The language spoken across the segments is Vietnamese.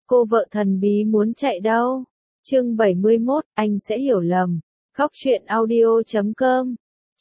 Cô vợ thần bí muốn chạy đâu? Chương 71, anh sẽ hiểu lầm. Góc truyện audio.com.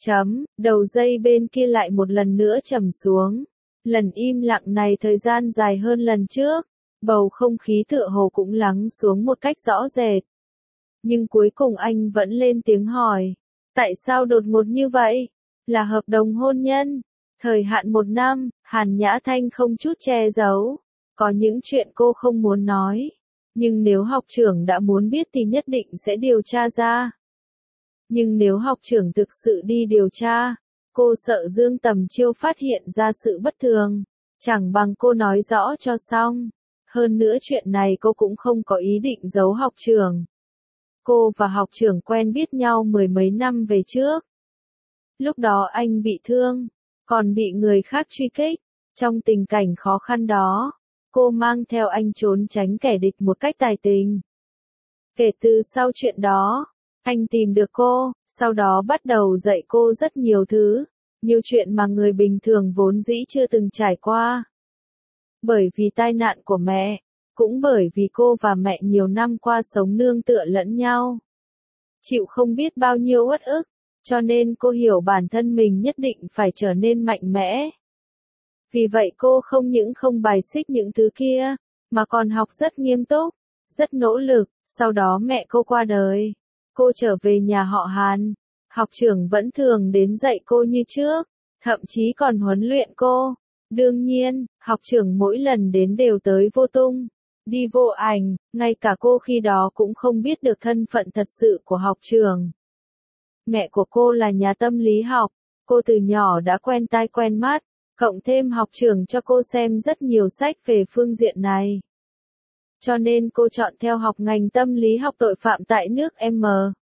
Đầu dây bên kia lại một lần nữa trầm xuống. Lần im lặng này thời gian dài hơn lần trước. Bầu không khí tựa hồ cũng lắng xuống một cách rõ rệt. Nhưng cuối cùng anh vẫn lên tiếng hỏi. Tại sao đột ngột như vậy? Là hợp đồng hôn nhân. Thời hạn 1 năm, Hàn Nhã Thanh không chút che giấu. Có những chuyện cô không muốn nói. Nhưng nếu học trưởng đã muốn biết thì nhất định sẽ điều tra ra. Nhưng nếu học trưởng thực sự đi điều tra, cô sợ Dương Tầm Chiêu phát hiện ra sự bất thường. Chẳng bằng cô nói rõ cho xong. Hơn nữa chuyện này cô cũng không có ý định giấu học trưởng. Cô và học trưởng quen biết nhau 10 mấy năm về trước. Lúc đó anh bị thương, còn bị người khác truy kích. Trong tình cảnh khó khăn đó, cô mang theo anh trốn tránh kẻ địch một cách tài tình. Kể từ sau chuyện đó, anh tìm được cô, sau đó bắt đầu dạy cô rất nhiều thứ, nhiều chuyện mà người bình thường vốn dĩ chưa từng trải qua. Bởi vì tai nạn của mẹ, cũng bởi vì cô và mẹ nhiều năm qua sống nương tựa lẫn nhau. Chịu không biết bao nhiêu uất ức, cho nên cô hiểu bản thân mình nhất định phải trở nên mạnh mẽ. Vì vậy cô không những không bài xích những thứ kia, mà còn học rất nghiêm túc, rất nỗ lực. Sau đó mẹ cô qua đời, cô trở về nhà họ Hàn, học trưởng vẫn thường đến dạy cô như trước, thậm chí còn huấn luyện cô. Đương nhiên, học trưởng mỗi lần đến đều tới vô tung, đi vô ảnh, ngay cả cô khi đó cũng không biết được thân phận thật sự của học trưởng. Mẹ của cô là nhà tâm lý học, cô từ nhỏ đã quen tai quen mắt, cộng thêm học trưởng cho cô xem rất nhiều sách về phương diện này. Cho nên cô chọn theo học ngành tâm lý học tội phạm tại nước M.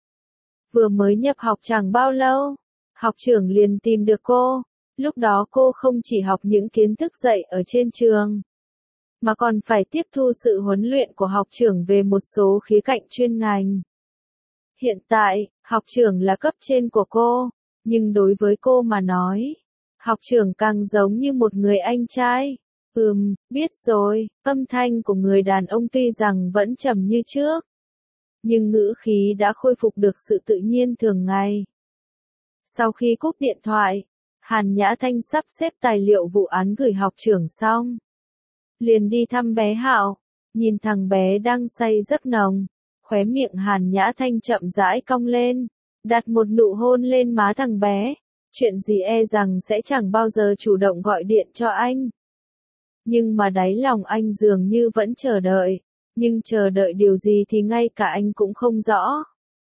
Vừa mới nhập học chẳng bao lâu, học trưởng liền tìm được cô. Lúc đó cô không chỉ học những kiến thức dạy ở trên trường, mà còn phải tiếp thu sự huấn luyện của học trưởng về một số khía cạnh chuyên ngành. Hiện tại, học trưởng là cấp trên của cô, nhưng đối với cô mà nói, học trưởng càng giống như một người anh trai. Biết rồi, âm thanh của người đàn ông tuy rằng vẫn trầm như trước, nhưng ngữ khí đã khôi phục được sự tự nhiên thường ngày. Sau khi cúp điện thoại, Hàn Nhã Thanh sắp xếp tài liệu vụ án gửi học trưởng xong, liền đi thăm bé Hạo, nhìn thằng bé đang say giấc nồng, khóe miệng Hàn Nhã Thanh chậm rãi cong lên, đặt một nụ hôn lên má thằng bé. Chuyện gì e rằng sẽ chẳng bao giờ chủ động gọi điện cho anh. Nhưng mà đáy lòng anh dường như vẫn chờ đợi, nhưng chờ đợi điều gì thì ngay cả anh cũng không rõ.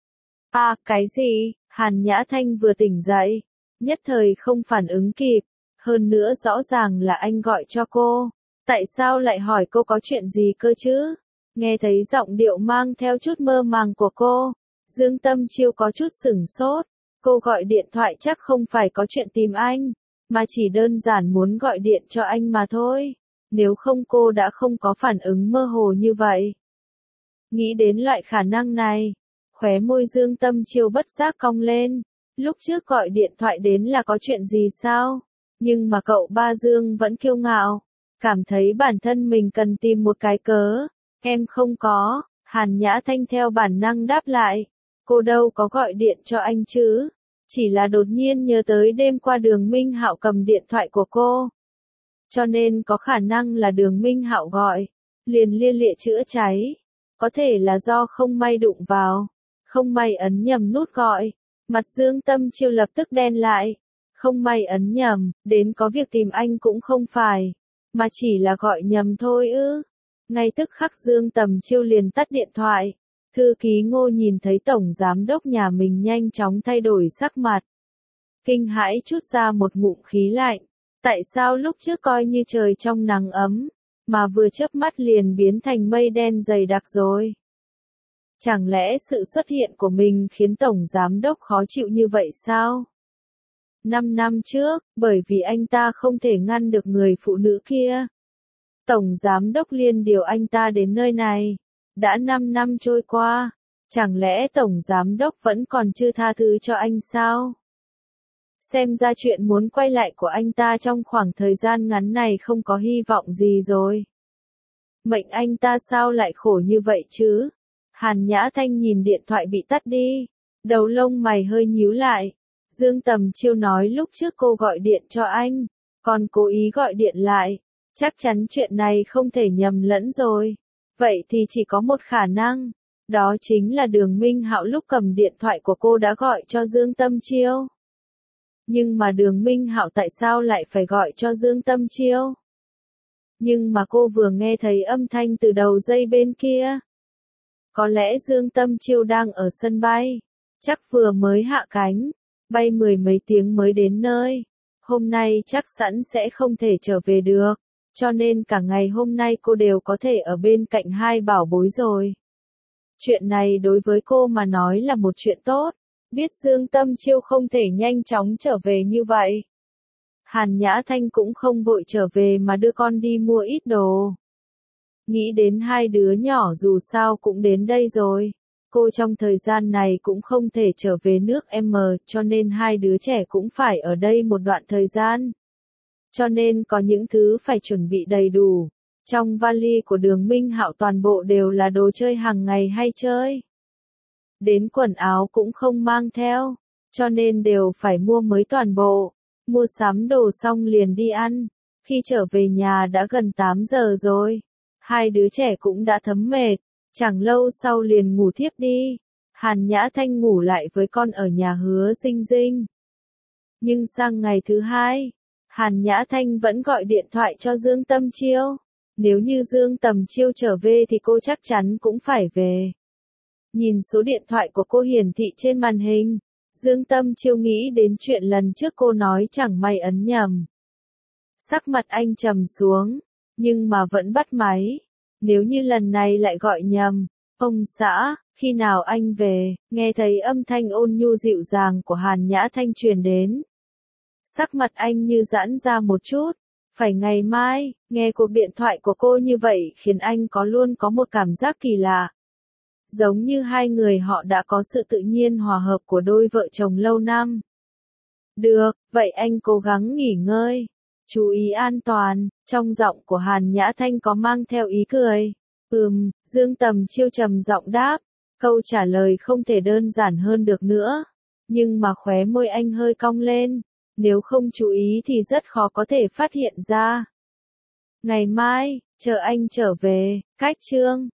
Cái gì? Hàn Nhã Thanh vừa tỉnh dậy, nhất thời không phản ứng kịp, hơn nữa rõ ràng là anh gọi cho cô, tại sao lại hỏi cô có chuyện gì cơ chứ? Nghe thấy giọng điệu mang theo chút mơ màng của cô, Dương Tâm Chiêu có chút sửng sốt, cô gọi điện thoại chắc không phải có chuyện tìm anh, mà chỉ đơn giản muốn gọi điện cho anh mà thôi, nếu không cô đã không có phản ứng mơ hồ như vậy. Nghĩ đến loại khả năng này, khóe môi Dương Tâm Chiêu bất giác cong lên, lúc trước gọi điện thoại đến là có chuyện gì sao? Nhưng mà cậu ba Dương vẫn kiêu ngạo, cảm thấy bản thân mình cần tìm một cái cớ. Em không có, Hàn Nhã Thanh theo bản năng đáp lại, cô đâu có gọi điện cho anh chứ, chỉ là đột nhiên nhớ tới đêm qua Đường Minh Hạo cầm điện thoại của cô. Cho nên có khả năng là Đường Minh Hạo gọi, liền lia lịa chữa cháy, có thể là do không may đụng vào, không may ấn nhầm nút gọi, mặt Dương Tâm Chiêu lập tức đen lại, không may ấn nhầm, đến có việc tìm anh cũng không phải, mà chỉ là gọi nhầm thôi ư. Ngay tức khắc Dương Tầm Chiêu liền tắt điện thoại, thư ký Ngô nhìn thấy tổng giám đốc nhà mình nhanh chóng thay đổi sắc mặt. Kinh hãi trút ra một ngụm khí lạnh, tại sao lúc trước coi như trời trong nắng ấm, mà vừa chớp mắt liền biến thành mây đen dày đặc rồi. Chẳng lẽ sự xuất hiện của mình khiến tổng giám đốc khó chịu như vậy sao? 5 năm trước, bởi vì anh ta không thể ngăn được người phụ nữ kia, tổng giám đốc liền điều anh ta đến nơi này. Đã 5 năm trôi qua, chẳng lẽ tổng giám đốc vẫn còn chưa tha thứ cho anh sao? Xem ra chuyện muốn quay lại của anh ta trong khoảng thời gian ngắn này không có hy vọng gì rồi. Mệnh anh ta sao lại khổ như vậy chứ? Hàn Nhã Thanh nhìn điện thoại bị tắt đi. Đầu lông mày hơi nhíu lại. Dương Tầm Chiêu nói lúc trước cô gọi điện cho anh. Còn cố ý gọi điện lại. Chắc chắn chuyện này không thể nhầm lẫn rồi. Vậy thì chỉ có một khả năng. Đó chính là Đường Minh Hạo lúc cầm điện thoại của cô đã gọi cho Dương Tâm Chiêu. Nhưng mà Đường Minh Hạo tại sao lại phải gọi cho Dương Tâm Chiêu? Nhưng mà cô vừa nghe thấy âm thanh từ đầu dây bên kia. Có lẽ Dương Tâm Chiêu đang ở sân bay. Chắc vừa mới hạ cánh. Bay 10 mấy tiếng mới đến nơi. Hôm nay chắc sẵn sẽ không thể trở về được. Cho nên cả ngày hôm nay cô đều có thể ở bên cạnh hai bảo bối rồi. Chuyện này đối với cô mà nói là một chuyện tốt. Biết Dương Tâm Chiêu không thể nhanh chóng trở về như vậy. Hàn Nhã Thanh cũng không vội trở về mà đưa con đi mua ít đồ. Nghĩ đến hai đứa nhỏ dù sao cũng đến đây rồi. Cô trong thời gian này cũng không thể trở về nước M, cho nên hai đứa trẻ cũng phải ở đây một đoạn thời gian. Cho nên có những thứ phải chuẩn bị đầy đủ. Trong vali của Đường Minh Hạo toàn bộ đều là đồ chơi hàng ngày hay chơi. Đến quần áo cũng không mang theo, cho nên đều phải mua mới toàn bộ. Mua sắm đồ xong liền đi ăn. Khi trở về nhà đã gần 8 giờ rồi. Hai đứa trẻ cũng đã thấm mệt. Chẳng lâu sau liền ngủ thiếp đi. Hàn Nhã Thanh ngủ lại với con ở nhà Hứa Dinh Dinh. Nhưng sang ngày thứ hai, Hàn Nhã Thanh vẫn gọi điện thoại cho Dương Tâm Chiêu. Nếu như Dương Tầm Chiêu trở về thì cô chắc chắn cũng phải về. Nhìn số điện thoại của cô hiển thị trên màn hình. Dương Tâm Chiêu nghĩ đến chuyện lần trước cô nói chẳng may ấn nhầm. Sắc mặt anh trầm xuống, nhưng mà vẫn bắt máy. Nếu như lần này lại gọi nhầm, ông xã, khi nào anh về, nghe thấy âm thanh ôn nhu dịu dàng của Hàn Nhã Thanh truyền đến. Sắc mặt anh như giãn ra một chút, phải ngày mai, nghe cuộc điện thoại của cô như vậy khiến anh luôn có một cảm giác kỳ lạ. Giống như hai người họ đã có sự tự nhiên hòa hợp của đôi vợ chồng lâu năm. Được, vậy anh cố gắng nghỉ ngơi. Chú ý an toàn, trong giọng của Hàn Nhã Thanh có mang theo ý cười. Dương Tầm Chiêu trầm giọng đáp. Câu trả lời không thể đơn giản hơn được nữa. Nhưng mà khóe môi anh hơi cong lên. Nếu không chú ý thì rất khó có thể phát hiện ra. Ngày mai, chờ anh trở về, cách chương.